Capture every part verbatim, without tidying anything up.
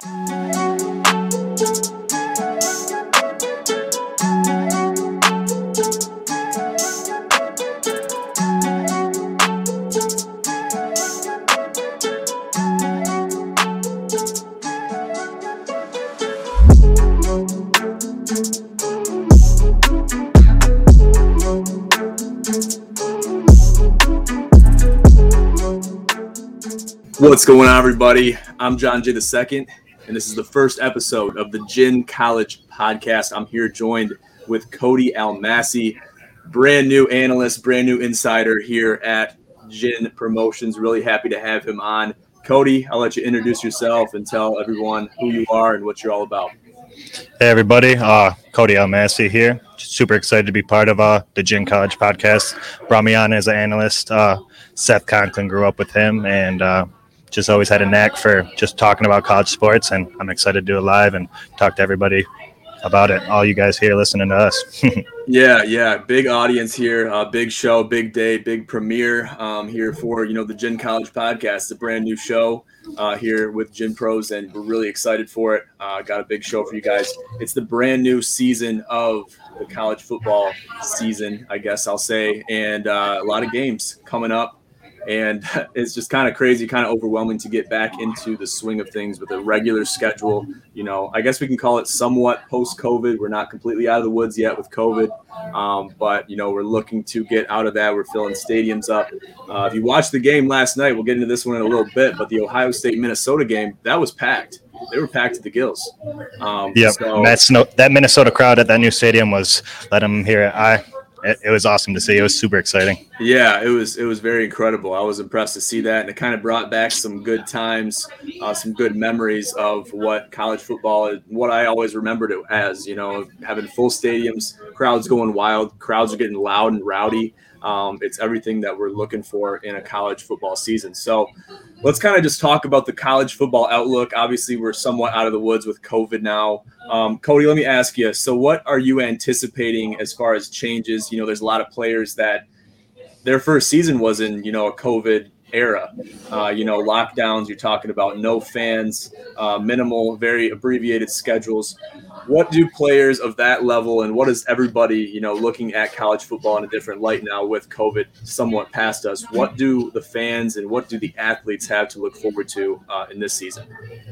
What's going on, everybody? I'm John J. the Second, and this is the first episode of the Gin College Podcast. I'm here joined with Cody Almasi, brand new analyst, brand new insider here at Gin Promotions. Really happy to have him on. Cody, I'll let you introduce yourself and tell everyone who you are and what you're all about. Hey, everybody. Uh, Cody Almasi here. Super excited to be part of uh, the Gin College Podcast. Brought me on as an analyst. Uh, Seth Conklin, grew up with him, and uh, just always had a knack for just talking about college sports, and I'm excited to do it live and talk to everybody about it. All you guys here listening to us. yeah, yeah, big audience here, uh, big show, big day, big premiere um, here for, you know, the Gin College Podcast. It's a brand new show uh, here with Gin Pros, and we're really excited for it. Uh, got a big show for you guys. It's the brand new season of the college football season, I guess I'll say, and uh, a lot of games coming up. And it's just kind of crazy, kind of overwhelming to get back into the swing of things with a regular schedule. You know, I guess we can call it somewhat post-COVID. We're not completely out of the woods yet with COVID, um, but, you know, we're looking to get out of that. We're filling stadiums up. Uh, if you watched the game last night, we'll get into this one in a little bit, but the Ohio State-Minnesota game, that was packed. They were packed to the gills. Um, yeah, so, that's no, that Minnesota crowd at that new stadium was – let them hear it. I – It, it was awesome to see. It was super exciting. Yeah, it was it was very incredible. I was impressed to see that, and it kind of brought back some good times, uh, some good memories of what college football is, what I always remembered it as, you know, having full stadiums, crowds going wild, crowds are getting loud and rowdy. Um, it's everything that we're looking for in a college football season. So let's kind of just talk about the college football outlook. Obviously, we're somewhat out of the woods with COVID now. Um, Cody, let me ask you, so what are you anticipating as far as changes? You know, there's a lot of players that their first season was in, you know, a COVID era. Uh, you know, lockdowns, you're talking about no fans, uh, minimal, very abbreviated schedules. What do players of that level, and what is everybody, you know, looking at college football in a different light now with COVID somewhat past us? What do the fans and what do the athletes have to look forward to uh, in this season?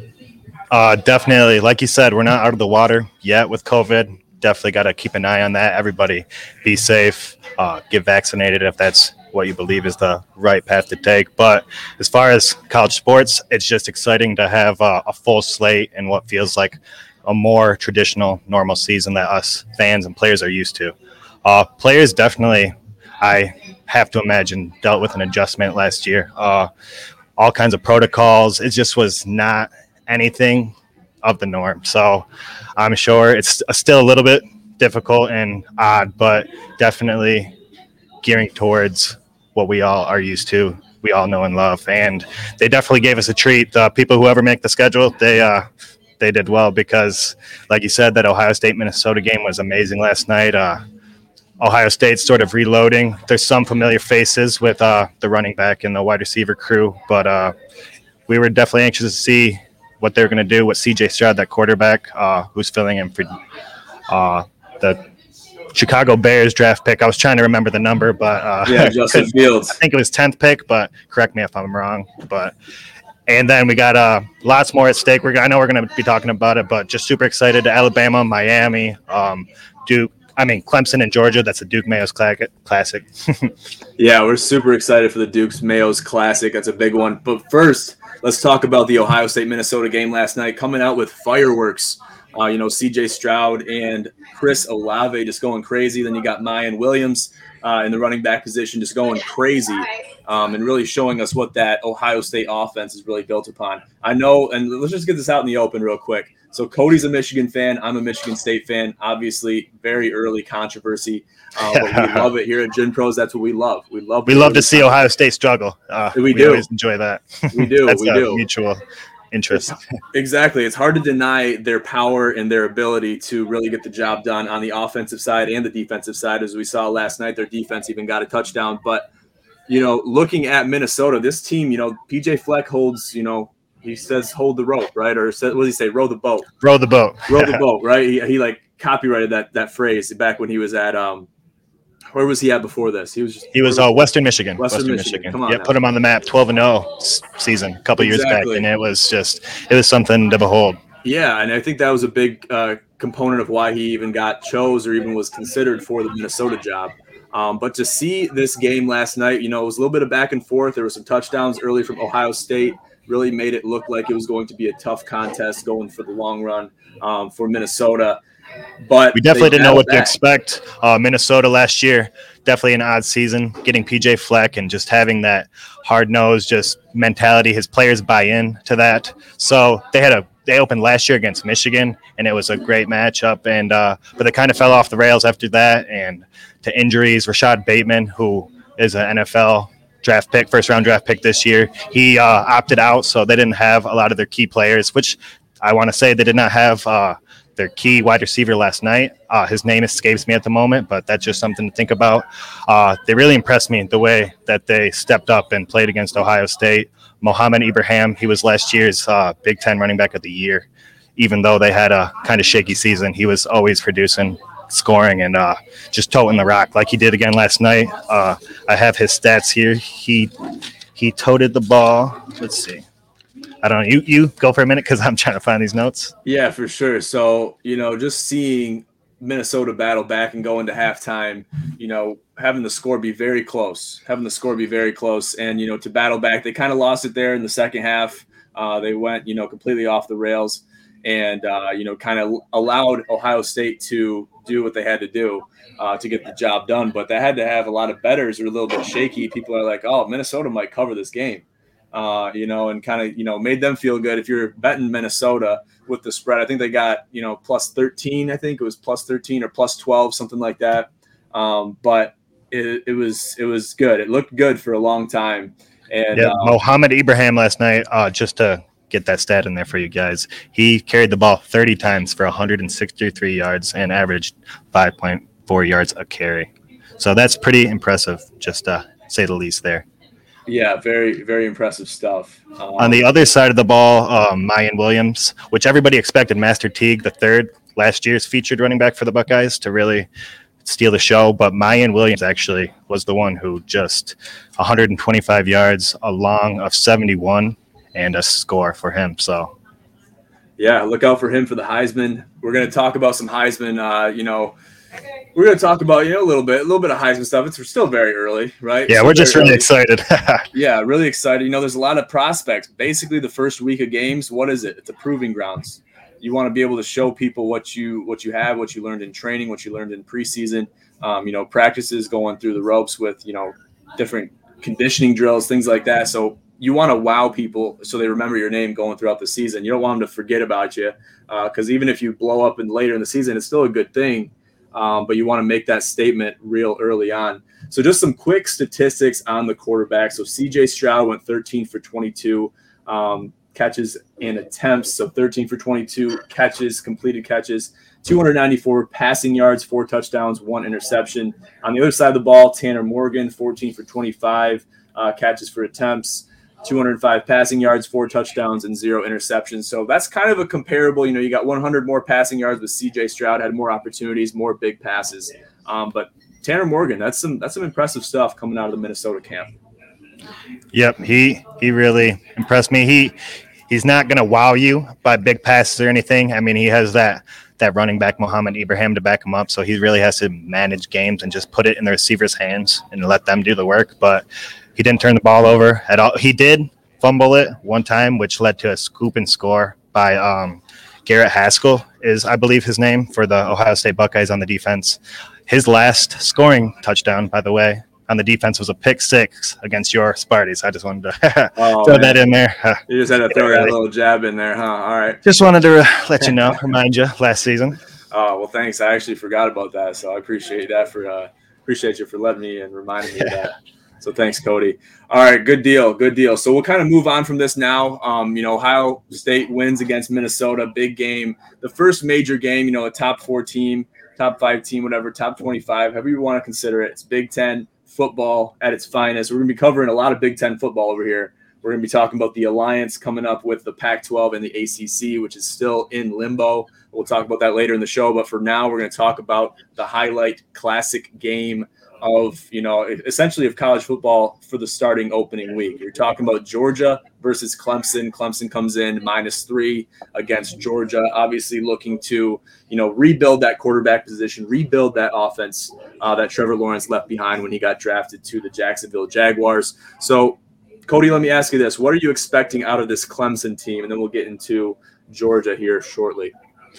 Uh, definitely. Like you said, we're not out of the water yet with COVID. Definitely got to keep an eye on that. Everybody be safe, uh, get vaccinated if that's what you believe is the right path to take. But as far as college sports, it's just exciting to have uh, a full slate and what feels like a more traditional, normal season that us fans and players are used to. Uh, players definitely, I have to imagine, dealt with an adjustment last year. Uh, all kinds of protocols. It just was not anything of the norm. So I'm sure it's still a little bit difficult and odd, but definitely gearing towards what we all are used to, we all know and love. And they definitely gave us a treat. The people who ever make the schedule, they uh, they did well because, like you said, that Ohio State-Minnesota game was amazing last night. Uh, Ohio State's sort of reloading. There's some familiar faces with uh, the running back and the wide receiver crew, but uh, we were definitely anxious to see what they're going to do with C J Stroud, that quarterback, uh, who's filling in for uh, the Chicago Bears draft pick. I was trying to remember the number, but uh, yeah, Justin Fields. I think it was tenth pick, but correct me if I'm wrong. But and then we got uh, lots more at stake. We're I know we're going to be talking about it, but just super excited to Alabama, Miami, um, Duke. I mean, Clemson and Georgia. That's a Duke Mayo's Classic. Yeah, we're super excited for the Duke's Mayo's Classic. That's a big one. But first, let's talk about the Ohio State-Minnesota game last night, coming out with fireworks. Uh, you know, C J Stroud and Chris Olave just going crazy. Then you got Mayan Williams uh, in the running back position just going crazy um, and really showing us what that Ohio State offense is really built upon. I know, and let's just get this out in the open real quick. So Cody's a Michigan fan. I'm a Michigan State fan. Obviously, very early controversy. Uh, but we love it here at Gin Pros. That's what we love. We love. We love to see Ohio State struggle. Uh, we, we do. always enjoy that. We do. That's we a do. Mutual interest. Exactly. It's hard to deny their power and their ability to really get the job done on the offensive side and the defensive side. As we saw last night, their defense even got a touchdown. But, you know, looking at Minnesota, this team, you know, P J Fleck holds, you know, he says hold the rope, right? Or said, what does he say? Row the boat. Row the boat. Row the boat, right? He, he like copyrighted that that phrase back when he was at um, where was he at before this? He was just, he was uh, Western Michigan. Western, Western Michigan. Michigan. Come on, yeah, now. Put him on the map. twelve and oh season a couple exactly. years back, and it was just it was something to behold. Yeah, and I think that was a big uh, component of why he even got chose or even was considered for the Minnesota job. Um, but to see this game last night, you know, it was a little bit of back and forth. There were some touchdowns early from Ohio State. Really made it look like it was going to be a tough contest going for the long run um, for Minnesota. But we definitely didn't know what back. to expect. Uh, Minnesota last year, definitely an odd season, getting P J Fleck and just having that hard-nosed just mentality. His players buy in to that. So they had a they opened last year against Michigan, and it was a great matchup. And uh, but they kind of fell off the rails after that, and to injuries. Rashad Bateman, who is an N F L draft pick, first-round draft pick this year, he uh, opted out, so they didn't have a lot of their key players, which I want to say they did not have uh, their key wide receiver last night. Uh, his name escapes me at the moment, but that's just something to think about. Uh, they really impressed me the way that they stepped up and played against Ohio State. Mohamed Ibrahim, he was last year's uh, Big Ten running back of the year. Even though they had a kind of shaky season, he was always producing, scoring, and uh, just toting the rock like he did again last night. Uh, I have his stats here. He he toted the ball. Let's see. I don't know. You, you go for a minute because I'm trying to find these notes. Yeah, for sure. So, you know, just seeing Minnesota battle back and go into halftime, you know, having the score be very close, having the score be very close. And, you know, to battle back, they kind of lost it there in the second half. Uh, they went, you know, completely off the rails and, uh, you know, kind of allowed Ohio State to do what they had to do uh, to get the job done. But they had to have a lot of bettors who were a little bit shaky. People are like, oh, Minnesota might cover this game. Uh, you know, and kind of, you know, made them feel good. If you're betting Minnesota with the spread, I think they got, you know, plus thirteen. I think it was plus thirteen or plus twelve, something like that. Um, but it, it was it was good. It looked good for a long time. And yeah, um, Mohamed Ibrahim last night, uh, just to get that stat in there for you guys, he carried the ball thirty times for one hundred sixty-three yards and averaged five point four yards a carry. So that's pretty impressive, just to say the least there. Yeah, very, very impressive stuff. Um, On the other side of the ball, um, Mayan Williams, which everybody expected Master Teague, the third, last year's featured running back for the Buckeyes, to really steal the show. But Mayan Williams actually was the one who just one hundred twenty-five yards, a long of seventy-one, and a score for him. So, yeah, look out for him for the Heisman. We're going to talk about some Heisman, uh, you know, we're going to talk about, you know, a little bit, a little bit of Heisman stuff. It's still very early, right? Yeah, still we're just really early. excited. Yeah, really excited. You know, there's a lot of prospects. Basically, the first week of games, what is it? It's a proving grounds. You want to be able to show people what you what you have, what you learned in training, what you learned in preseason. Um, you know, practices, going through the ropes with, you know, different conditioning drills, things like that. So you want to wow people so they remember your name going throughout the season. You don't want them to forget about you because uh, even if you blow up in later in the season, it's still a good thing. Um, but you want to make that statement real early on. So just some quick statistics on the quarterback. So C J Stroud went thirteen for twenty-two um, catches and attempts. So thirteen for twenty-two catches, completed catches, two hundred ninety-four passing yards, four touchdowns, one interception. On the other side of the ball, Tanner Morgan, fourteen for twenty-five uh, catches for attempts, two hundred five passing yards, four touchdowns, and zero interceptions. So that's kind of a comparable. You know, you got one hundred more passing yards with C J Stroud, had more opportunities, more big passes. Um, but Tanner Morgan, that's some that's some impressive stuff coming out of the Minnesota camp. Yep, he he really impressed me. He he's not going to wow you by big passes or anything. I mean, he has that that running back Mohamed Ibrahim to back him up, so he really has to manage games and just put it in the receiver's hands and let them do the work. But he didn't turn the ball over at all. He did fumble it one time, which led to a scoop and score by um, Garrett Haskell is, I believe, his name for the Ohio State Buckeyes on the defense. His last scoring touchdown, by the way, on the defense was a pick six against your Sparties. I just wanted to oh, throw man. that in there. You just had to throw that little jab in there, huh? All right. Just wanted to uh, let you know, remind you, last season. Oh, well, thanks. I actually forgot about that, so I appreciate that for uh, appreciate you for letting me and reminding me of that. So thanks, Cody. All right, good deal, good deal. So we'll kind of move on from this now. Um, you know, Ohio State wins against Minnesota, big game. The first major game, you know, a top four team, top five team, whatever, top twenty-five, however you want to consider it. It's Big Ten football at its finest. We're going to be covering a lot of Big Ten football over here We're going to be talking about the alliance coming up with the Pac twelve and the A C C, which is still in limbo. We'll talk about that later in the show. But for now, we're going to talk about the highlight classic game of, you know, essentially of college football for the starting opening week. You're talking about Georgia versus Clemson. Clemson comes in minus three against Georgia, obviously looking to, you know, rebuild that quarterback position, rebuild that offense uh, that Trevor Lawrence left behind when he got drafted to the Jacksonville Jaguars. So, Cody, let me ask you this. What are you expecting out of this Clemson team? And then we'll get into Georgia here shortly.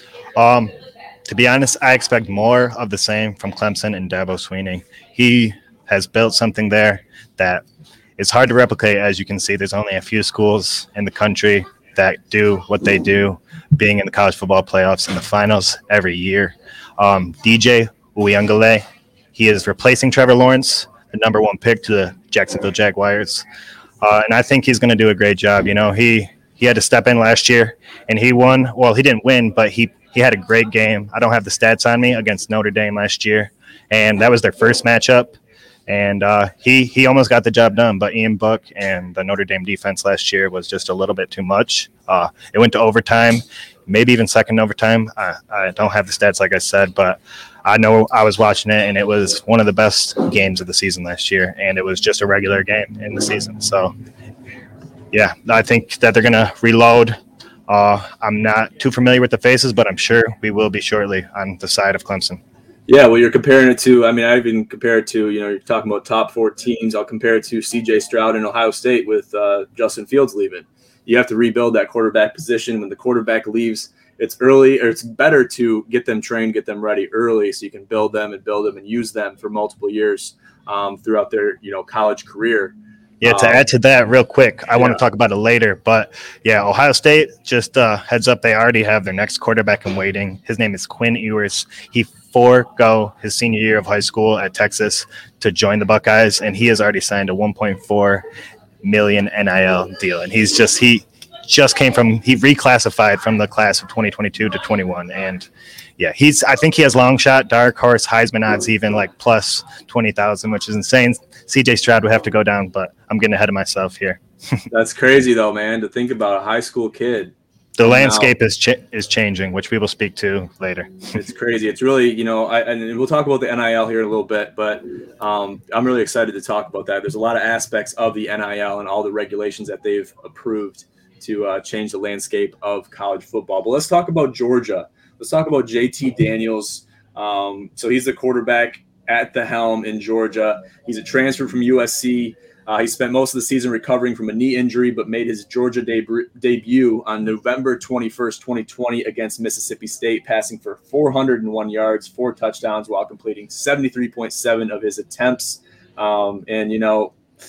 Um, to be honest, I expect more of the same from Clemson and Dabo Swinney. He has built something there that is hard to replicate. As you can see, there's only a few schools in the country that do what they do, being in the college football playoffs and the finals every year. Um, D J Uiagalelei, he is replacing Trevor Lawrence, the number one pick to the Jacksonville Jaguars. Uh, and I think he's going to do a great job. You know, he, he had to step in last year, and he won. Well, he didn't win, but he, he had a great game. I don't have the stats on me against Notre Dame last year, and that was their first matchup. And uh, he, he almost got the job done, but Ian Book and the Notre Dame defense last year was just a little bit too much. Uh, it went to overtime, maybe even second overtime. I, I don't have the stats, like I said, but I know I was watching it, and it was one of the best games of the season last year, and it was just a regular game in the season. So, yeah, I think that they're going to reload. Uh, I'm not too familiar with the faces, but I'm sure we will be shortly on the side of Clemson. Yeah, well, you're comparing it to, I mean, I even compare it to, you know, you're talking about top four teams. I'll compare it to C J Stroud in Ohio State with uh, Justin Fields leaving. You have to rebuild that quarterback position. When the quarterback leaves, it's early, or it's better to get them trained, get them ready early so you can build them and build them and use them for multiple years um, throughout their, you know, college career. Yeah, to um, add to that real quick, I yeah. want to talk about it later, but yeah, Ohio State, just uh, heads up, they already have their next quarterback in waiting. His name is Quinn Ewers. He forego his senior year of high school at Texas to join the Buckeyes, and he has already signed a one point four million N I L deal. And he's just he just came from he reclassified from the class of twenty twenty-two to twenty-one, and yeah, he's I think he has long shot, dark horse, Heisman odds even like plus twenty thousand, which is insane. C J Stroud would have to go down, but I'm getting ahead of myself here. That's crazy though, man, to think about a high school kid. The landscape is ch- is changing, which we will speak to later. It's crazy. It's really, you know, I, and we'll talk about the N I L here in a little bit, but um, I'm really excited to talk about that. There's a lot of aspects of the N I L and all the regulations that they've approved to uh, change the landscape of college football. But let's talk about Georgia. Let's talk about J T Daniels. Um, so he's the quarterback at the helm in Georgia. He's a transfer from U S C. Uh, he spent most of the season recovering from a knee injury, but made his Georgia deb- debut on November twenty-first, twenty twenty against Mississippi State, passing for four hundred one yards, four touchdowns, while completing seventy-three point seven of his attempts. Um, and, you know,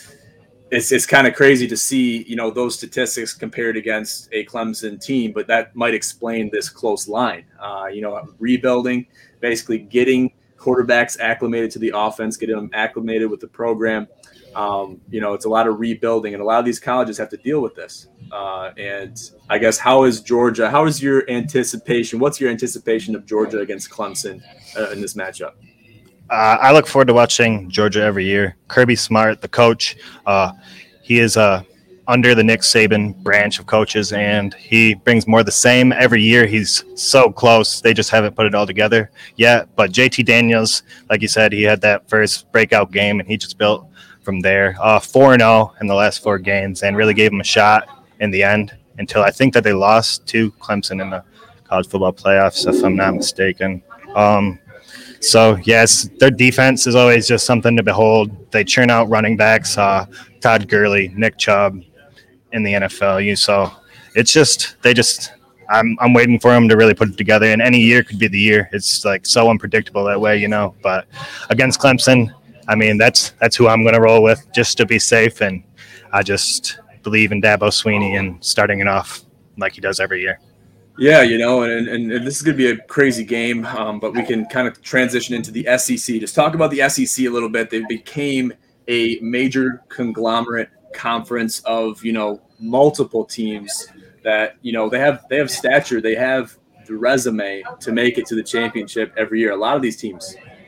it's it's kind of crazy to see, you know, those statistics compared against a Clemson team, but that might explain this close line. Uh, you know, rebuilding, basically getting quarterbacks acclimated to the offense, getting them acclimated with the program. Um, you know, it's a lot of rebuilding, and a lot of these colleges have to deal with this. Uh, and I guess, how is Georgia? How is your anticipation? What's your anticipation of Georgia against Clemson uh, in this matchup? Uh, I look forward to watching Georgia every year. Kirby Smart, the coach, uh, he is uh, under the Nick Saban branch of coaches, and he brings more of the same every year. He's so close. They just haven't put it all together yet. But J T Daniels, like you said, he had that first breakout game, and he just built from there. Uh, four and oh in the last four games, and really gave him a shot in the end until I think that they lost to Clemson in the college football playoffs, if I'm not mistaken. Um, so, yes, their defense is always just something to behold. They churn out running backs, uh, Todd Gurley, Nick Chubb in the N F L. You So it's just – they just – I'm I'm waiting for them to really put it together, and any year could be the year. It's, like, so unpredictable that way, you know. But against Clemson – I mean, that's that's who I'm going to roll with just to be safe, and I just believe in Dabo Swinney and starting it off like he does every year. Yeah, you know, and, and, and this is going to be a crazy game, um, but we can kind of transition into the S E C. Just talk about the S E C a little bit. They became a major conglomerate conference of, you know, multiple teams that, you know, they have they have stature, they have the resume to make it to the championship every year. A lot of these teams.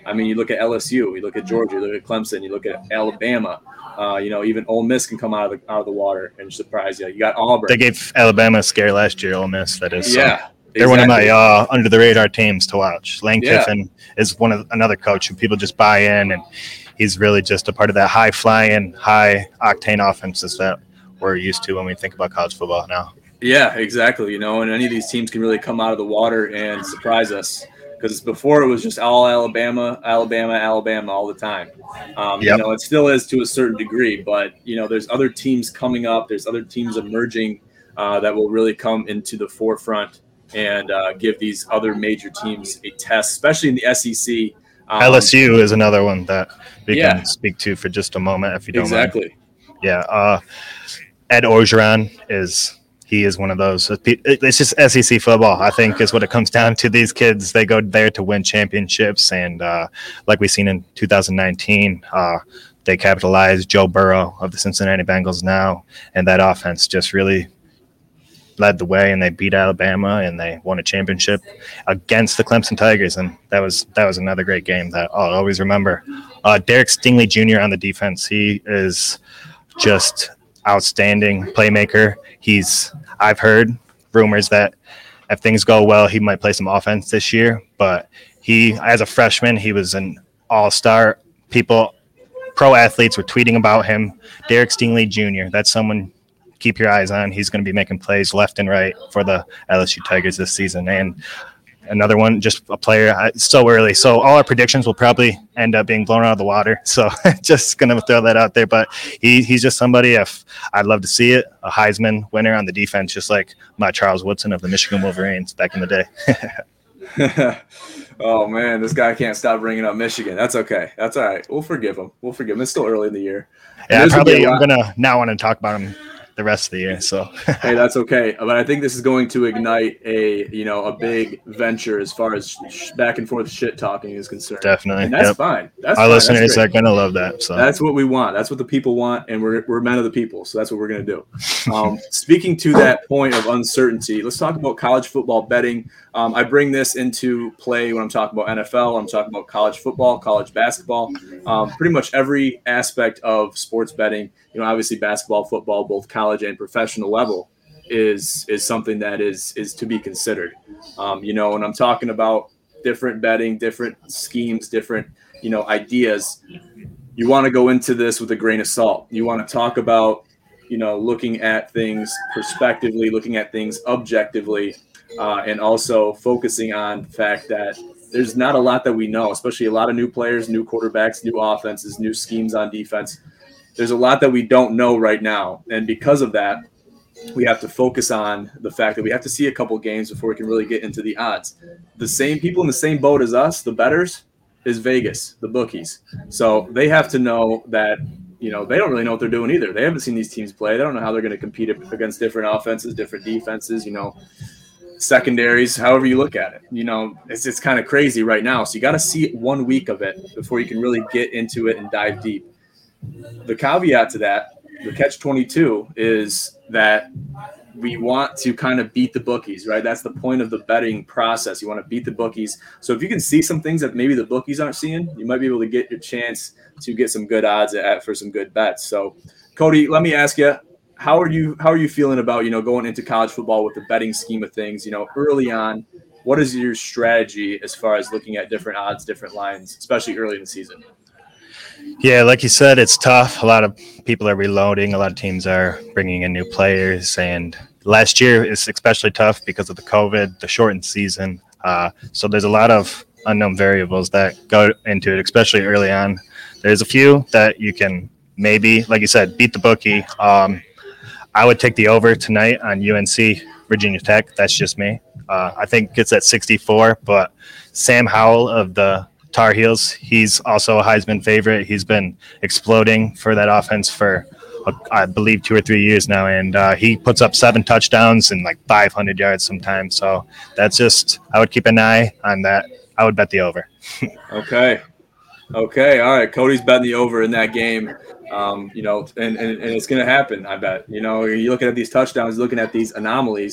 I mean, you look at L S U, you look at Georgia, you look at Clemson, you look at Alabama. Uh, you know, even Ole Miss can come out of the out of the water and surprise you. You got Auburn. They gave Alabama a scare last year. Ole Miss, that is. So. Yeah. They're exactly. one of my uh, under the radar teams to watch. Lane Yeah. Kiffin is one of another coach who people just buy in, and he's really just a part of that high flying, high octane offenses that we're used to when we think about college football now. Yeah, exactly. You know, and any of these teams can really come out of the water and surprise us, because before it was just all Alabama, Alabama, Alabama all the time. Um, Yep. You know, it still is to a certain degree, but you know, there's other teams coming up. There's other teams emerging uh, that will really come into the forefront and uh, give these other major teams a test, especially in the S E C. Um, L S U is another one that we Yeah. can speak to for just a moment, if you don't exactly. mind. Yeah. Uh, Ed Orgeron is he is one of those. It's just S E C football, I think, is what it comes down to. These kids, they go there to win championships, and uh, like we've seen in two thousand nineteen, uh, they capitalized. Joe Burrow of the Cincinnati Bengals now, and that offense just really led the way, and they beat Alabama, and they won a championship against the Clemson Tigers, and that was that was another great game that I'll always remember. Uh, Derek Stingley Junior on the defense, he is just outstanding playmaker. He's I've heard rumors that if things go well, he might play some offense this year, but he, as a freshman, he was an all-star. People, pro athletes were tweeting about him. Derek Stingley Junior, that's someone keep your eyes on. He's going to be making plays left and right for the L S U Tigers this season. And another one, just a player, it's so early. So all our predictions will probably end up being blown out of the water. So just going to throw that out there. But he, he's just somebody, if I'd love to see it, a Heisman winner on the defense, just like my Charles Woodson of the Michigan Wolverines back in the day. Oh, man, this guy can't stop bringing up Michigan. That's okay. That's all right. We'll forgive him. We'll forgive him. It's still early in the year. Yeah, I probably I'm going to now want to talk about him the rest of the year. So hey, that's okay. But I think this is going to ignite a, you know, a big venture as far as sh- back and forth shit talking is concerned. Definitely. And that's yep. fine. That's Our fine. listeners that's are going to love that. So that's what we want. That's what the people want. And we're, we're men of the people. So that's what we're going to do. Um, speaking to that point of uncertainty, let's talk about college football betting. Um, I bring this into play when I'm talking about N F L, I'm talking about college football, college basketball, um, pretty much every aspect of sports betting. You know, obviously basketball, football, both college and professional level is is something that is is to be considered. Um, you know, and I'm talking about different betting, different schemes, different, you know, ideas. You want to go into this with a grain of salt. You want to talk about, you know, looking at things prospectively, looking at things objectively, uh, and also focusing on the fact that there's not a lot that we know, especially a lot of new players, new quarterbacks, new offenses, new schemes on defense. There's a lot that we don't know right now. And because of that, we have to focus on the fact that we have to see a couple games before we can really get into the odds. The same people in the same boat as us, the bettors, is Vegas, the bookies. So they have to know that, you know, they don't really know what they're doing either. They haven't seen these teams play. They don't know how they're going to compete against different offenses, different defenses, you know, secondaries, however you look at it. You know, it's it's kind of crazy right now. So you got to see one week of it before you can really get into it and dive deep. The caveat to that, the catch twenty-two, is that we want to kind of beat the bookies, right? That's the point of the betting process. You want to beat the bookies. So if you can see some things that maybe the bookies aren't seeing, you might be able to get your chance to get some good odds at for some good bets. So, Cody, let me ask you, how are you how are you feeling about, you know, going into college football with the betting scheme of things? You know, early on, what is your strategy as far as looking at different odds, different lines, especially early in the season? Yeah, like you said, it's tough. A lot of people are reloading. A lot of teams are bringing in new players. And last year is especially tough because of the COVID, the shortened season. Uh, so there's a lot of unknown variables that go into it, especially early on. There's a few that you can maybe, like you said, beat the bookie. Um, I would take the over tonight on U N C, Virginia Tech. That's just me. Uh, I think it's at sixty-four, but Sam Howell of the Tar Heels, he's also a Heisman favorite. He's been exploding for that offense for, uh, I believe, two or three years now, and uh, he puts up seven touchdowns and like five hundred yards sometimes. So that's just, I would keep an eye on that. I would bet the over. Okay. Okay. All right. Cody's betting the over in that game. Um, you know, and, and, and it's going to happen, I bet. You know, you're looking at these touchdowns, looking at these anomalies,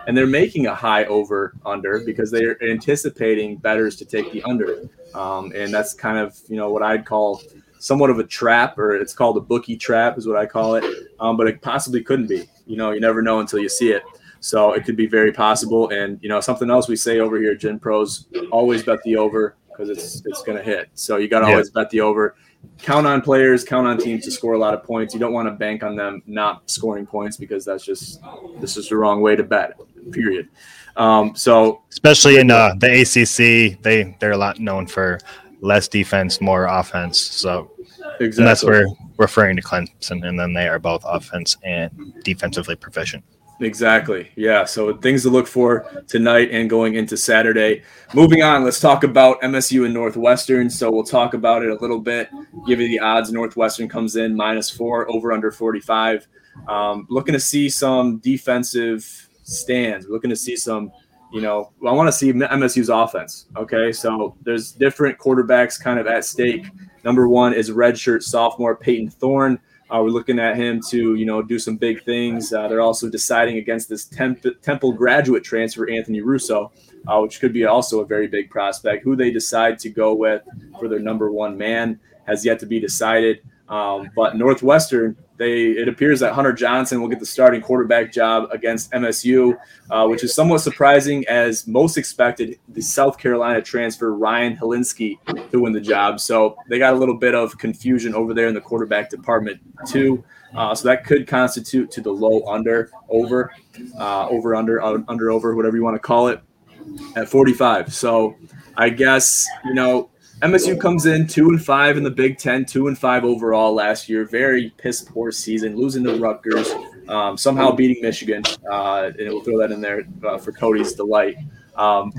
and they're making a high over under because they're anticipating bettors to take the under. Um, and that's kind of, you know, what I'd call somewhat of a trap, or it's called a bookie trap is what I call it. Um, but it possibly couldn't be, you know, you never know until you see it. So it could be very possible. And, you know, something else we say over here at Gen Pros, always bet the over because it's, it's going to hit. So you got to yeah. always bet the over. Count on players, count on teams to score a lot of points. You don't want to bank on them not scoring points because that's just this is the wrong way to bet, period. Um, so especially in uh, the A C C, they they're a lot known for less defense, more offense. So exactly. And that's where we're referring to Clemson, and then they are both offense and defensively proficient. Exactly. Yeah. So things to look for tonight and going into Saturday. Moving on, let's talk about M S U and Northwestern. So we'll talk about it a little bit. Give you the odds. Northwestern comes in minus four, over under forty-five. Um, looking to see some defensive stands. We're looking to see some, you know, I want to see M S U's offense. Okay. So there's different quarterbacks kind of at stake. Number one is redshirt sophomore Peyton Thorne. Uh, we're looking at him to, you know, do some big things. Uh, they're also deciding against this Temp- Temple graduate transfer, Anthony Russo, uh, which could be also a very big prospect. Who they decide to go with for their number one man has yet to be decided. Um, but Northwestern, they it appears that Hunter Johnson will get the starting quarterback job against M S U, uh, which is somewhat surprising, as most expected the South Carolina transfer Ryan Helinski to win the job. So they got a little bit of confusion over there in the quarterback department too. Uh, so that could constitute to the low under over, uh, over under uh, under over whatever you want to call it at forty-five. So I guess you know. M S U comes in two and five in the Big Ten, two and five overall last year. Very piss poor season, losing to Rutgers, um, somehow beating Michigan, uh, and we'll throw that in there uh, for Cody's delight. Um,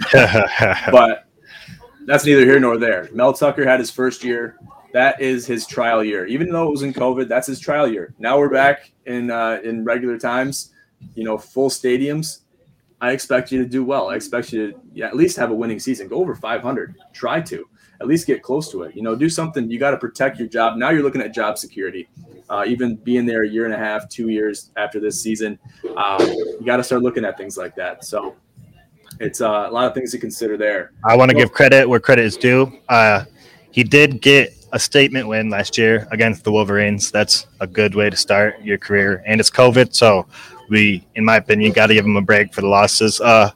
but that's neither here nor there. Mel Tucker had his first year. That is his trial year. Even though it was in COVID, that's his trial year. Now we're back in uh, in regular times. You know, full stadiums. I expect you to do well. I expect you to yeah, at least have a winning season. Go over five hundred. Try to. At least get close to it. You know, do something. You got to protect your job. Now you're looking at job security. Uh, even being there a year and a half, two years after this season, uh, you got to start looking at things like that. So it's uh, a lot of things to consider there. I want to give credit where credit is due. Uh, he did get a statement win last year against the Wolverines. That's a good way to start your career. And it's COVID, so we, in my opinion, got to give him a break for the losses. Uh,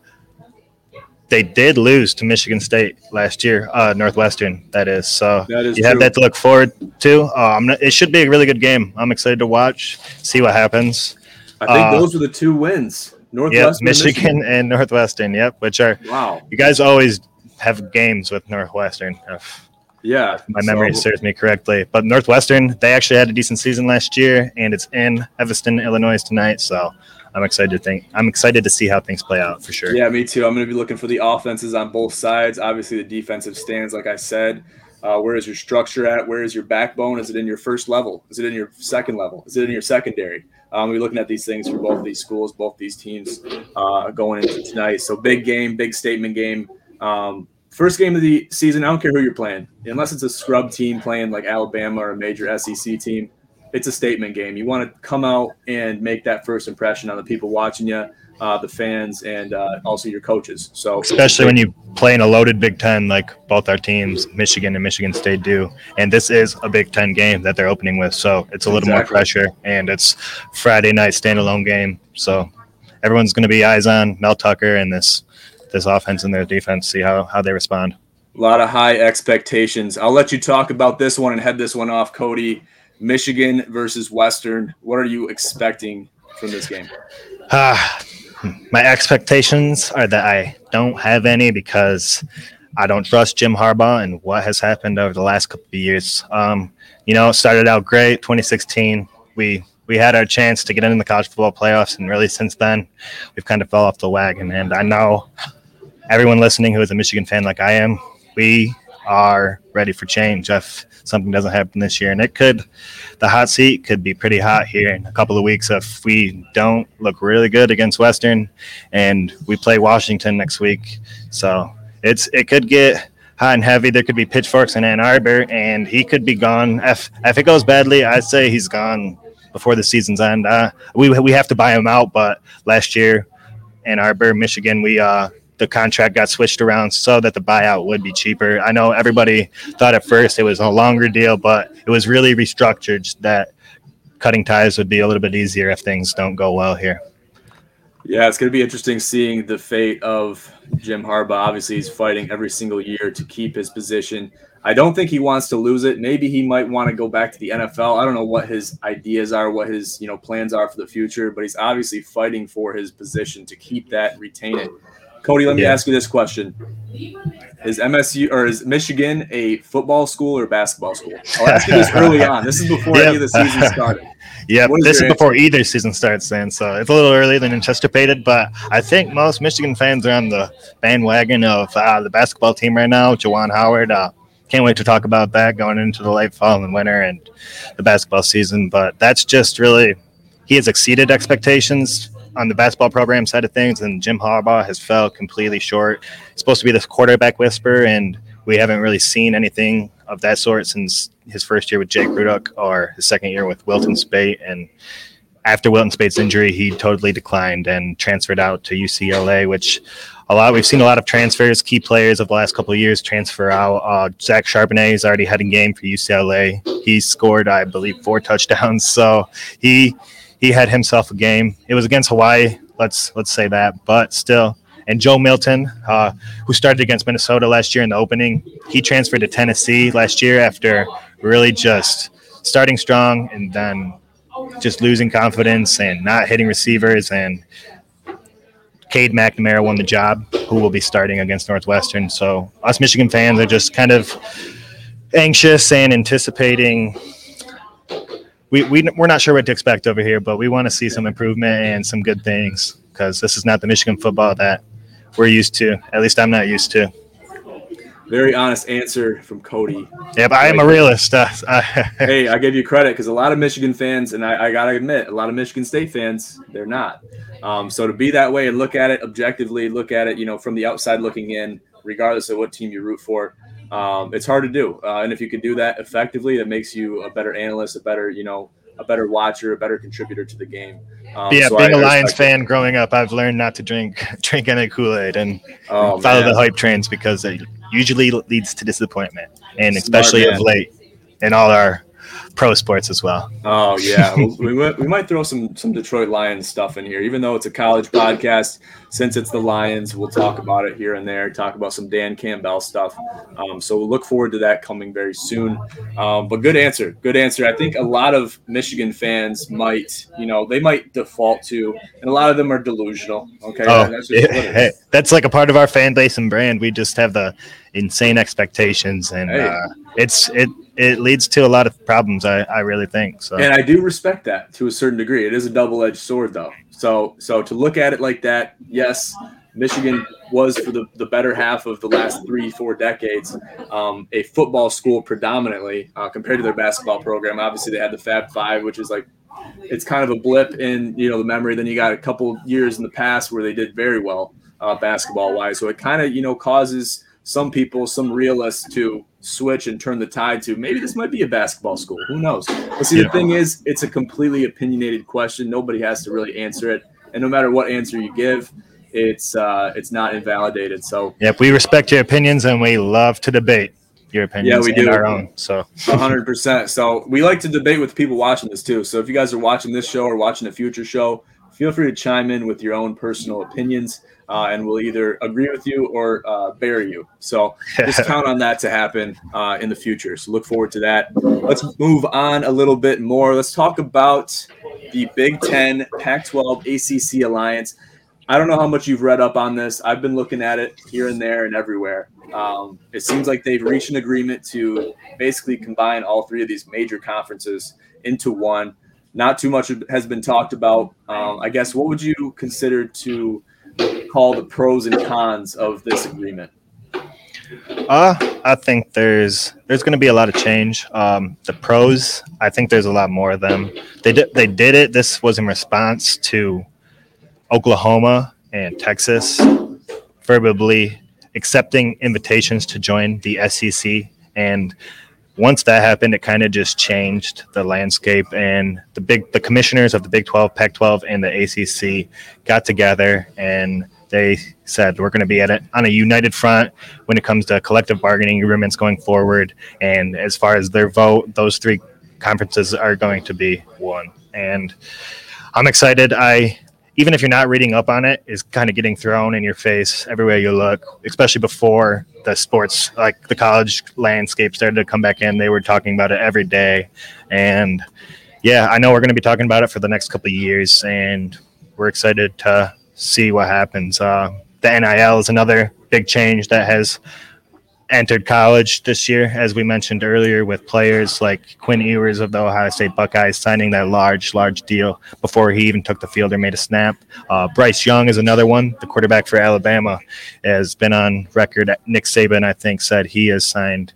They did lose to Michigan State last year, uh, Northwestern, that is. So that is you true. have that to look forward to. Uh, I'm not, it should be a really good game. I'm excited to watch, see what happens. I think uh, those were the two wins. Northwestern, yep, Michigan, Michigan and Northwestern, yep, which are wow. You guys always have games with Northwestern, if yeah, my memory so, serves me correctly. But Northwestern, they actually had a decent season last year, and it's in Evanston, Illinois tonight, so I'm excited to think. I'm excited to see how things play out for sure. Yeah, me too. I'm going to be looking for the offenses on both sides. Obviously, the defensive stands, like I said. Uh, where is your structure at? Where is your backbone? Is it in your first level? Is it in your second level? Is it in your secondary? Um, we're looking at these things for both these schools, both these teams uh, going into tonight. So big game, big statement game. Um, first game of the season. I don't care who you're playing, unless it's a scrub team playing like Alabama or a major S E C team. It's a statement game. You want to come out and make that first impression on the people watching you, uh, the fans, and uh, also your coaches. So especially when you play in a loaded Big Ten like both our teams, Michigan and Michigan State do. And this is a Big Ten game that they're opening with. So it's a little exactly. more pressure. And it's Friday night standalone game. So everyone's going to be eyes on Mel Tucker and this this offense and their defense, see how, how they respond. A lot of high expectations. I'll let you talk about this one and head this one off, Cody. Michigan versus Western. What are you expecting from this game? Uh, my expectations are that I don't have any because I don't trust Jim Harbaugh and what has happened over the last couple of years. Um, you know, it started out great, twenty sixteen. We we had our chance to get into the college football playoffs, and really since then, we've kind of fell off the wagon. And I know everyone listening who is a Michigan fan like I am, we are ready for change if something doesn't happen this year. And it could, the hot seat could be pretty hot here in a couple of weeks if we don't look really good against Western, and we play Washington next week. So it's it could get hot and heavy. There could be pitchforks in Ann Arbor, and he could be gone. If if it goes badly, I'd say he's gone before the season's end. Uh, we we have to buy him out, but last year Ann Arbor, Michigan, we uh, the contract got switched around so that the buyout would be cheaper. I know everybody thought at first it was a longer deal, but it was really restructured that cutting ties would be a little bit easier if things don't go well here. Yeah, it's going to be interesting seeing the fate of Jim Harbaugh. Obviously, he's fighting every single year to keep his position. I don't think he wants to lose it. Maybe he might want to go back to the N F L. I don't know what his ideas are, what his you know plans are for the future, but he's obviously fighting for his position to keep that and retain it. Cody, let me Yeah. ask you this question. Is M S U or is Michigan a football school or basketball school? I'll ask you this early on. This is before Yep. any of the season started. Yeah, What is this is your before either season starts then, so it's a little earlier than anticipated, but I think most Michigan fans are on the bandwagon of uh, the basketball team right now, Juwan Howard. Uh, can't wait to talk about that going into the late fall and winter and the basketball season, but that's just really – he has exceeded expectations on the basketball program side of things, and Jim Harbaugh has fell completely short. He's supposed to be this quarterback whisperer, and we haven't really seen anything of that sort since his first year with Jake Rudock or his second year with Wilton Spate. And after Wilton Spate's injury, he totally declined and transferred out to U C L A, which a lot we've seen a lot of transfers, key players of the last couple of years transfer out. Uh, Zach Charbonnet is already heading game for U C L A. He scored, I believe, four touchdowns. So he he had himself a game. It was against Hawaii. Let's let's say that, but still. And Joe Milton, uh, who started against Minnesota last year in the opening, he transferred to Tennessee last year after really just starting strong and then just losing confidence and not hitting receivers. And Cade McNamara won the job, who will be starting against Northwestern. So us Michigan fans are just kind of anxious and anticipating. We, we, we're not sure what to expect over here, but we want to see some improvement and some good things because this is not the Michigan football that we're used to. At least I'm not used to. Very honest answer from Cody. Yep, I am a realist. Uh, Hey, I give you credit because a lot of Michigan fans, and I, I got to admit, a lot of Michigan State fans, they're not. Um, so to be that way and look at it objectively, look at it, you know, from the outside looking in, regardless of what team you root for, um, it's hard to do. Uh, and if you can do that effectively, that makes you a better analyst, a better, you know, a better watcher, a better contributor to the game. Um, yeah, so being I, a I Lions fan it. growing up, I've learned not to drink drink any Kool-Aid and Oh, follow man. the hype trains because it usually leads to disappointment, and Smart especially man. of late in all our pro sports as well. Oh yeah, we, we we might throw some some Detroit Lions stuff in here, even though it's a college podcast. Since it's the Lions, we'll talk about it here and there. Talk about some Dan Campbell stuff. Um, so we'll look forward to that coming very soon. Um, but good answer, good answer. I think a lot of Michigan fans might, you know, they might default to, and a lot of them are delusional. Okay, Oh, that's just what it hey, is. that's like a part of our fan base and brand. We just have the insane expectations, and Hey. uh, it's it it leads to a lot of problems. I, I really think so. And I do respect that to a certain degree. It is a double-edged sword, though. So, so to look at it like that, yes, Michigan was for the, the better half of the last three, four decades um, a football school predominantly uh, compared to their basketball program. Obviously, they had the Fab Five, which is like it's kind of a blip in you know the memory. Then you got a couple years in the past where they did very well uh, basketball-wise. So it kind of you know causes some people, some realists, to switch and turn the tide to maybe this might be a basketball school. Who knows? But see, Yeah. the thing is, it's a completely opinionated question. Nobody has to really answer it, and no matter what answer you give, it's uh, it's not invalidated. So, Yep, we respect your opinions, and we love to debate your opinions we and do. our own. So one hundred percent. So we like to debate with people watching this too. So if you guys are watching this show or watching a future show, feel free to chime in with your own personal opinions, uh, and we'll either agree with you or uh, bury you. So just count on that to happen uh, in the future. So look forward to that. Let's move on a little bit more. Let's talk about the Big Ten, Pac twelve, A C C alliance. I don't know how much you've read up on this. I've been looking at it here and there and everywhere. Um, it seems like they've reached an agreement to basically combine all three of these major conferences into one. Not too much has been talked about. Um, I guess what would you consider to call the pros and cons of this agreement? Uh, I think there's there's going to be a lot of change. Um, the pros, I think there's a lot more of them. They did they did it. This was in response to Oklahoma and Texas verbally accepting invitations to join the S E C and once that happened, it kind of just changed the landscape, and the big the commissioners of the Big twelve, Pac twelve, and the A C C got together, and they said we're going to be at it on a united front when it comes to collective bargaining agreements going forward. And as far as their vote, those three conferences are going to be one. And I'm excited. I even if you're not reading up on it, is kind of getting thrown in your face everywhere you look, especially before the sports, like the college landscape started to come back in. They were talking about it every day. And yeah, I know we're going to be talking about it for the next couple of years, and we're excited to see what happens. Uh, the N I L is another big change that has entered college this year, as we mentioned earlier, with players like Quinn Ewers of the Ohio State Buckeyes signing that large, large deal before he even took the field or made a snap. Uh, Bryce Young is another one. The quarterback for Alabama has been on record. Nick Saban, I think, said he has signed,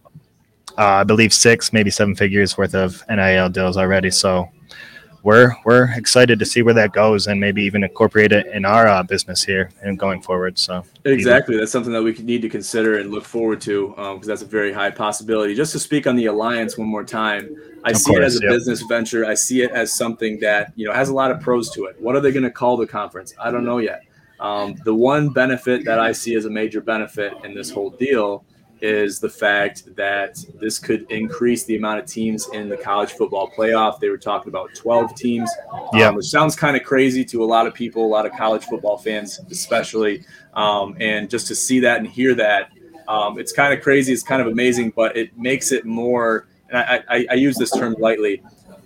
uh, I believe, six, maybe seven figures worth of N I L deals already. So we're we're excited to see where that goes, and maybe even incorporate it in our uh, business here and going forward. So exactly, that's something that we need to consider and look forward to, because um, that's a very high possibility. Just to speak on the alliance one more time, I of see course, it as a yep. business venture. I see it as something that, you know, has a lot of pros to it. What are they going to call the conference? I don't know yet. Um, the one benefit that I see as a major benefit in this whole deal is the fact that this could increase the amount of teams in the college football playoff. They were talking about twelve teams, yeah. um, which sounds kind of crazy to a lot of people, a lot of college football fans especially. Um, and just to see that and hear that, um, it's kind of crazy. It's kind of amazing, but it makes it more, and I, I, I use this term lightly,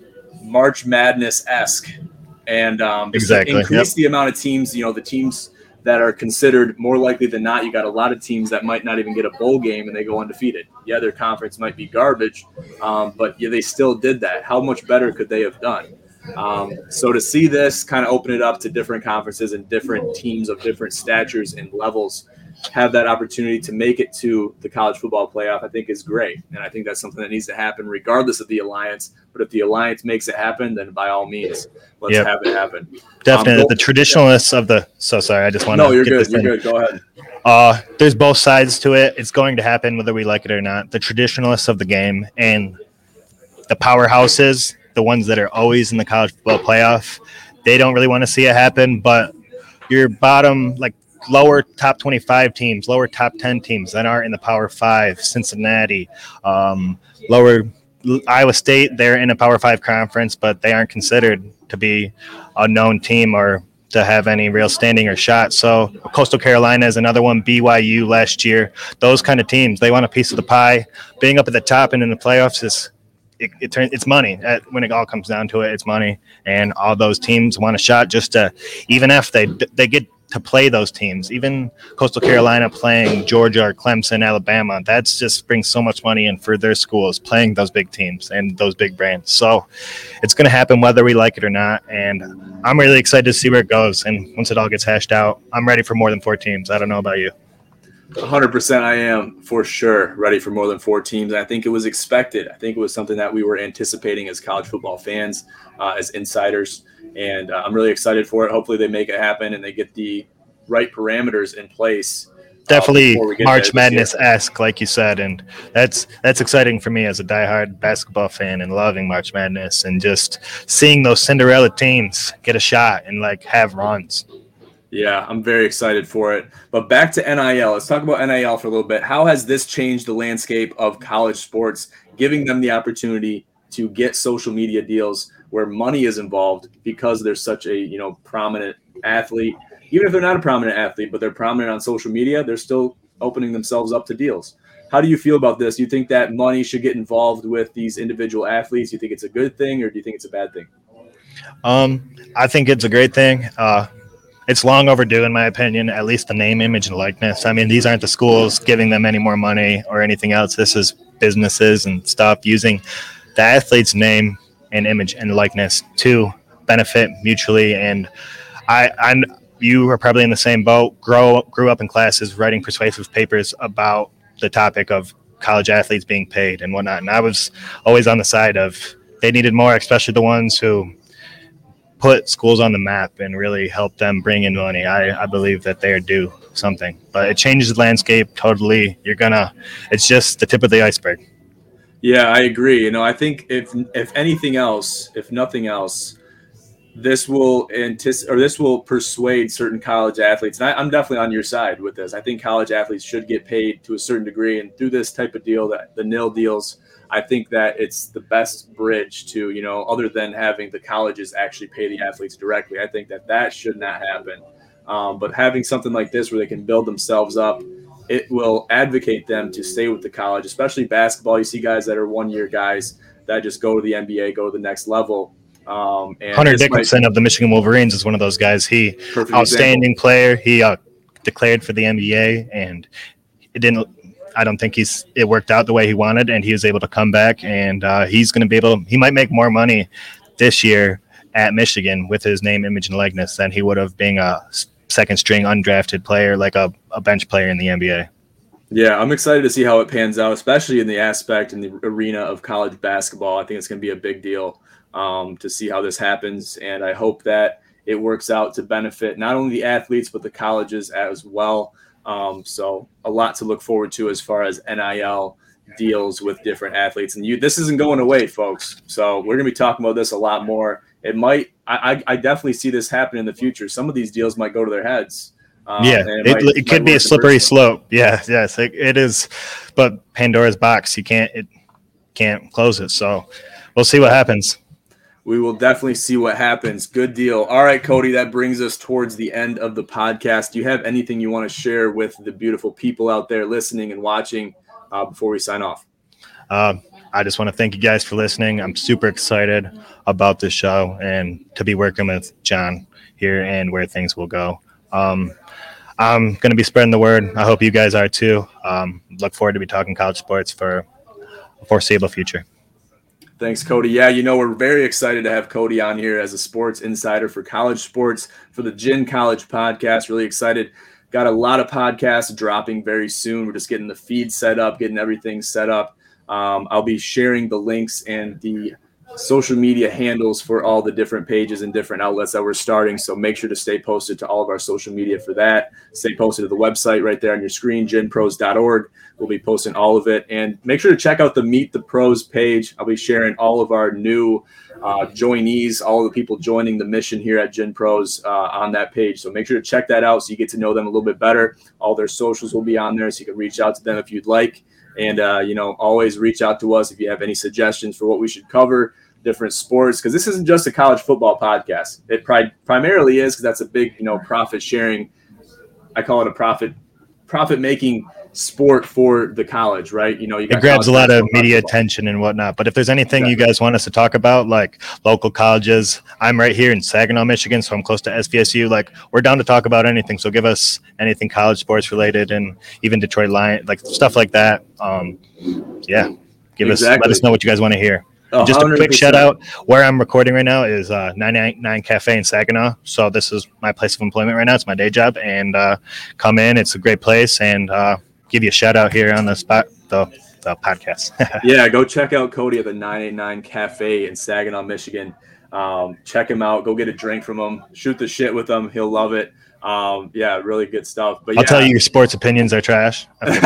March Madness-esque. And um, exactly. increase yep. the amount of teams, you know, the teams that are considered more likely than not. You got a lot of teams that might not even get a bowl game and they go undefeated. Yeah, their conference might be garbage, um, but yeah, they still did that. How much better could they have done? Um, so to see this kind of open it up to different conferences and different teams of different statures and levels have that opportunity to make it to the college football playoff, I think is great. And I think that's something that needs to happen regardless of the alliance. But if the alliance makes it happen, then by all means, let's yep. have it happen. Definitely. Um, the traditionalists of the – so sorry, I just want to No, you're get good. this You're in. good. Go ahead. Uh, there's both sides to it. It's going to happen whether we like it or not. The traditionalists of the game and the powerhouses, the ones that are always in the college football playoff, they don't really want to see it happen. But your bottom – like – lower top twenty-five teams, lower top ten teams that aren't in the Power Five, Cincinnati, um, lower Iowa State, they're in a Power Five conference, but they aren't considered to be a known team or to have any real standing or shot. So Coastal Carolina is another one, B Y U last year. Those kind of teams, they want a piece of the pie. Being up at the top and in the playoffs is it, it turns it's money. When it all comes down to it, it's money, and all those teams want a shot just to, even if they they get to play those teams, even Coastal Carolina playing Georgia or Clemson, Alabama, that's just brings so much money in for their schools, playing those big teams and those big brands. So it's going to happen whether we like it or not. And I'm really excited to see where it goes. And once it all gets hashed out, I'm ready for more than four teams. I don't know about you. one hundred percent I am for sure ready for more than four teams. And I think it was expected. I think it was something that we were anticipating as college football fans, uh, as insiders. And uh, I'm really excited for it. Hopefully they make it happen and they get the right parameters in place. Definitely uh, March Madness-esque, like you said. And that's that's exciting for me as a diehard basketball fan and loving March Madness and just seeing those Cinderella teams get a shot and, like, have runs. Yeah, I'm very excited for it. But back to N I L. Let's talk about N I L for a little bit. How has this changed the landscape of college sports, giving them the opportunity to get social media deals where money is involved because they're such a, you know, prominent athlete? Even if they're not a prominent athlete, but they're prominent on social media, they're still opening themselves up to deals. How do you feel about this? Do you think that money should get involved with these individual athletes? Do you think it's a good thing, or do you think it's a bad thing? Um, I think it's a great thing. Uh, it's long overdue, in my opinion, at least the name, image, and likeness. I mean, these aren't the schools giving them any more money or anything else. This is businesses and stuff using the athlete's name and image and likeness to benefit mutually. And I, I, you are probably in the same boat. Grow, grew up in classes writing persuasive papers about the topic of college athletes being paid and whatnot. And I was always on the side of they needed more, especially the ones who put schools on the map and really help them bring in money. I, I believe that they are due something, but it changes the landscape totally. You're gonna, it's just the tip of the iceberg. Yeah, I agree. You know, I think if if anything else, if nothing else, this will anticipate or this will persuade certain college athletes. And I, I'm definitely on your side with this. I think college athletes should get paid to a certain degree, and through this type of deal, that the nil deals, I think that it's the best bridge to, you know, other than having the colleges actually pay the athletes directly. I think that that should not happen. Um, but having something like this where they can build themselves up, it will advocate them to stay with the college, especially basketball. You see guys that are one-year guys that just go to the N B A, go to the next level. Um, and Hunter Dickinson of the Michigan Wolverines is one of those guys. He outstanding example. player. He uh, declared for the N B A, and it didn't. I don't think he's it worked out the way he wanted, and he was able to come back. And uh, he's going to be able. He might make more money this year at Michigan with his name, image, and likeness than he would have being a second string undrafted player, like a, a bench player in the N B A. Yeah, I'm excited to see how it pans out, especially in the aspect in the arena of college basketball. I think it's going to be a big deal um, to see how this happens. And I hope that it works out to benefit not only the athletes, but the colleges as well. Um, so a lot to look forward to as far as N I L deals with different athletes. And you, this isn't going away, folks. So we're going to be talking about this a lot more. It might, I, I definitely see this happen in the future. Some of these deals might go to their heads. Um, yeah, it, it, might, it could be a slippery slope. Yeah, yes, it, it is. But Pandora's box, you can't it can't close it. So we'll see what happens. We will definitely see what happens. Good deal. All right, Cody, that brings us towards the end of the podcast. Do you have anything you want to share with the beautiful people out there listening and watching uh, before we sign off? Um, I just want to thank you guys for listening. I'm super excited about this show and to be working with John here and where things will go. Um, I'm going to be spreading the word. I hope you guys are too. Um, look forward to be talking college sports for a foreseeable future. Thanks, Cody. Yeah, you know, we're very excited to have Cody on here as a sports insider for college sports for the Gin College podcast. Really excited. Got a lot of podcasts dropping very soon. We're just getting the feed set up, getting everything set up. Um, I'll be sharing the links and the social media handles for all the different pages and different outlets that we're starting. So make sure to stay posted to all of our social media for that. Stay posted to the website right there on your screen, gin pros dot org. We'll be posting all of it. And make sure to check out the Meet the Pros page. I'll be sharing all of our new uh, joinees, all of the people joining the mission here at Gin Pros uh, on that page. So make sure to check that out so you get to know them a little bit better. All their socials will be on there so you can reach out to them if you'd like. And, uh, you know, always reach out to us if you have any suggestions for what we should cover, different sports, because this isn't just a college football podcast. It pri- primarily is because that's a big, you know, profit sharing. I call it a profit profit making sport for the college, right? You know, you got it grabs a lot of media attention and whatnot. But if there's anything exactly. you guys want us to talk about, like local colleges, I'm right here in Saginaw, Michigan, so I'm close to S V S U. Like, we're down to talk about anything. So give us anything college sports related, and even Detroit Lions, like stuff like that. Um, yeah, give exactly. us let us know what you guys want to hear. one hundred percent. Just a quick shout out. Where I'm recording right now is uh, nine ninety-nine Cafe in Saginaw. So this is my place of employment right now. It's my day job, and uh, come in. It's a great place, and uh, give you a shout out here on the spot, the, the podcast. Yeah, go check out Cody at the nine eighty-nine Cafe in Saginaw, Michigan. Um, check him out. Go get a drink from him. Shoot the shit with him. He'll love it. Um, yeah, really good stuff. But yeah. I'll tell you your sports opinions are trash.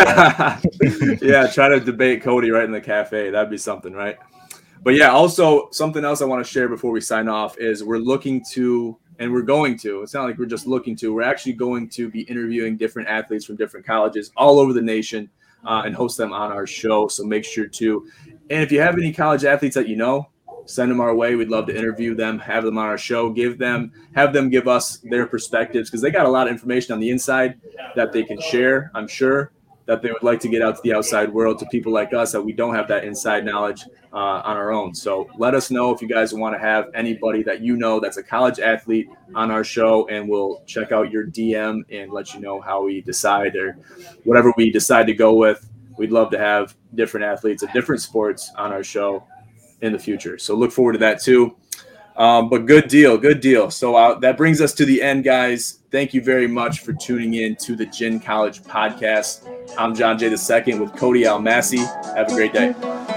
Yeah, try to debate Cody right in the cafe. That'd be something, right? But yeah, also something else I want to share before we sign off is we're looking to, and we're going to, it's not like we're just looking to, we're actually going to be interviewing different athletes from different colleges all over the nation uh, and host them on our show. So make sure to, and if you have any college athletes that you know, send them our way. We'd love to interview them, have them on our show, give them, have them give us their perspectives, because they got a lot of information on the inside that they can share, I'm sure, that they would like to get out to the outside world, to people like us that we don't have that inside knowledge uh, on our own. So let us know if you guys want to have anybody that you know that's a college athlete on our show, and we'll check out your D M and let you know how we decide, or whatever we decide to go with. We'd love to have different athletes of different sports on our show in the future. So look forward to that too. Um, but good deal, good deal. So uh, that brings us to the end, guys. Thank you very much for tuning in to the Gin College podcast. I'm John Jay the Second with Cody Almasi. Have a great day.